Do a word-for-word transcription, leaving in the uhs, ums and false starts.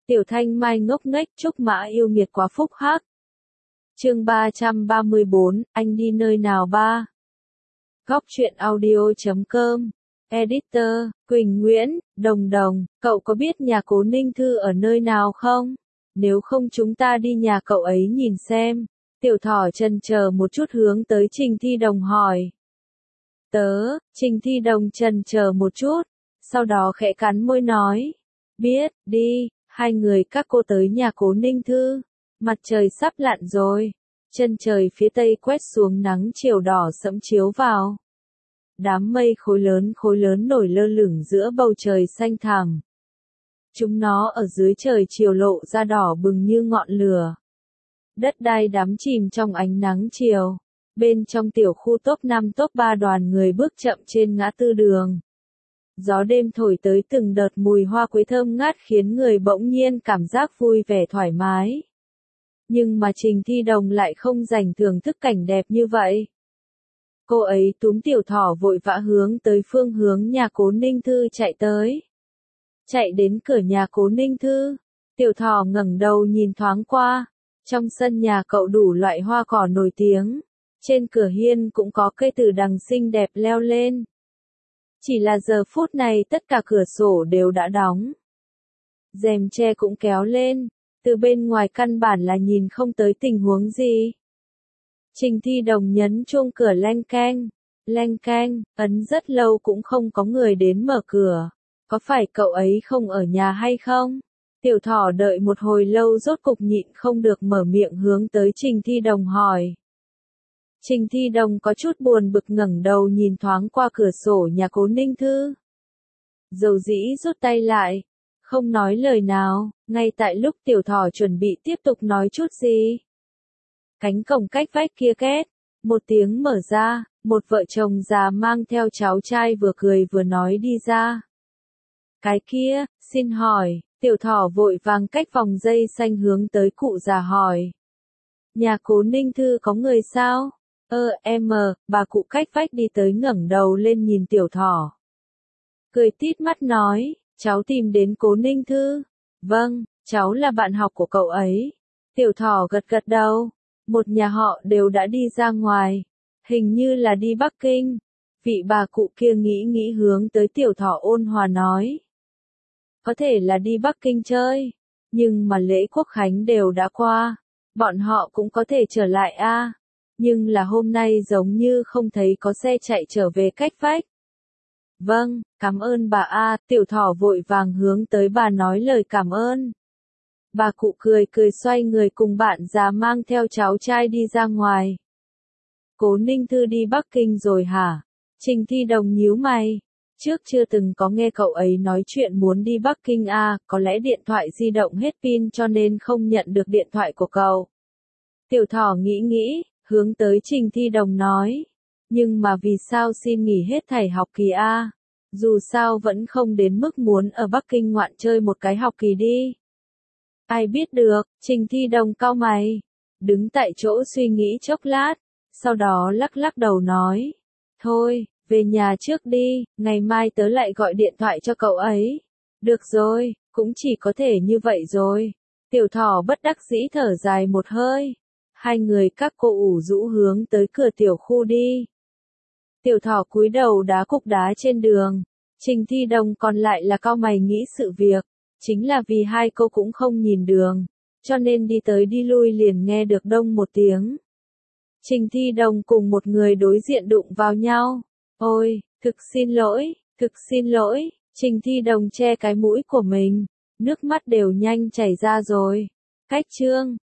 Tiểu Thanh Mai ngốc nghếch chúc Mã yêu nghiệt quá phúc hắc. Chương ba trăm ba mươi bốn, anh đi nơi nào ba? Góc truyện audio chấm com. Editor, Quỳnh Nguyễn, Đồng Đồng, cậu có biết nhà Cố Ninh Thư ở nơi nào không? Nếu không chúng ta đi nhà cậu ấy nhìn xem. Tiểu Thỏ chần chờ một chút hướng tới Trình Thi Đồng hỏi. Tớ, Trình Thi Đồng chần chờ một chút, sau đó khẽ cắn môi nói. Biết, đi, hai người các cô tới nhà Cố Ninh Thư. Mặt trời sắp lặn rồi, chân trời phía tây quét xuống nắng chiều đỏ sẫm chiếu vào. Đám mây khối lớn khối lớn nổi lơ lửng giữa bầu trời xanh thẳm. Chúng nó ở dưới trời chiều lộ ra đỏ bừng như ngọn lửa. Đất đai đắm chìm trong ánh nắng chiều. Bên trong tiểu khu top năm top ba đoàn người bước chậm trên ngã tư đường. Gió đêm thổi tới từng đợt mùi hoa quế thơm ngát khiến người bỗng nhiên cảm giác vui vẻ thoải mái. Nhưng mà Trình Thi Đồng lại không dành thưởng thức cảnh đẹp như vậy. Cô ấy túm Tiểu Thỏ vội vã hướng tới phương hướng nhà Cố Ninh Thư chạy tới. Chạy đến cửa nhà Cố Ninh Thư, Tiểu Thỏ ngẩng đầu nhìn thoáng qua. Trong sân nhà cậu đủ loại hoa cỏ nổi tiếng. Trên cửa hiên cũng có cây tử đằng xinh đẹp leo lên. Chỉ là giờ phút này tất cả cửa sổ đều đã đóng. Rèm tre cũng kéo lên. Từ bên ngoài căn bản là nhìn không tới tình huống gì. Trình Thi Đồng nhấn chuông cửa leng keng, leng keng, ấn rất lâu cũng không có người đến mở cửa. Có phải cậu ấy không ở nhà hay không? Tiểu Thỏ đợi một hồi lâu rốt cục nhịn không được mở miệng hướng tới Trình Thi Đồng hỏi. Trình Thi Đồng có chút buồn bực ngẩng đầu nhìn thoáng qua cửa sổ nhà Cố Ninh Thư. Dầu dĩ rút tay lại, không nói lời nào, ngay tại lúc Tiểu Thỏ chuẩn bị tiếp tục nói chút gì. Cánh cổng cách vách kia két, một tiếng mở ra, một vợ chồng già mang theo cháu trai vừa cười vừa nói đi ra. Cái kia, xin hỏi, Tiểu Thỏ vội vàng cách vòng dây xanh hướng tới cụ già hỏi. Nhà Cố Ninh Thư có người sao? Ơ em, bà cụ cách vách đi tới ngẩng đầu lên nhìn Tiểu Thỏ. Cười tít mắt nói, cháu tìm đến Cố Ninh Thư. Vâng, cháu là bạn học của cậu ấy. Tiểu Thỏ gật gật đầu. Một nhà họ đều đã đi ra ngoài. Hình như là đi Bắc Kinh. Vị bà cụ kia nghĩ nghĩ hướng tới Tiểu Thỏ ôn hòa nói. Có thể là đi Bắc Kinh chơi. Nhưng mà lễ Quốc Khánh đều đã qua. Bọn họ cũng có thể trở lại a. À. Nhưng là hôm nay giống như không thấy có xe chạy trở về cách vách. Vâng, cảm ơn bà a. Tiểu Thỏ vội vàng hướng tới bà nói lời cảm ơn. Bà cụ cười cười xoay người cùng bạn già mang theo cháu trai đi ra ngoài. Cố Ninh Thư đi Bắc Kinh rồi hả? Trình Thi Đồng nhíu mày. Trước chưa từng có nghe cậu ấy nói chuyện muốn đi Bắc Kinh à, có lẽ điện thoại di động hết pin cho nên không nhận được điện thoại của cậu. Tiểu Thỏ nghĩ nghĩ, hướng tới Trình Thi Đồng nói. Nhưng mà vì sao xin nghỉ hết thảy học kỳ a? À? Dù sao vẫn không đến mức muốn ở Bắc Kinh ngoạn chơi một cái học kỳ đi. Ai biết được, Trình Thi Đồng cau mày. Đứng tại chỗ suy nghĩ chốc lát. Sau đó lắc lắc đầu nói. Thôi, về nhà trước đi, ngày mai tớ lại gọi điện thoại cho cậu ấy. Được rồi, cũng chỉ có thể như vậy rồi. Tiểu Thỏ bất đắc dĩ thở dài một hơi. Hai người các cô ủ rũ hướng tới cửa tiểu khu đi. Tiểu Thỏ cúi đầu đá cục đá trên đường. Trình Thi Đồng còn lại là cau mày nghĩ sự việc. Chính là vì hai cô cũng không nhìn đường. Cho nên đi tới đi lui liền nghe được đông một tiếng. Trình Thi Đồng cùng một người đối diện đụng vào nhau. Ôi, thực xin lỗi, thực xin lỗi. Trình Thi Đồng che cái mũi của mình. Nước mắt đều nhanh chảy ra rồi. Cách chương.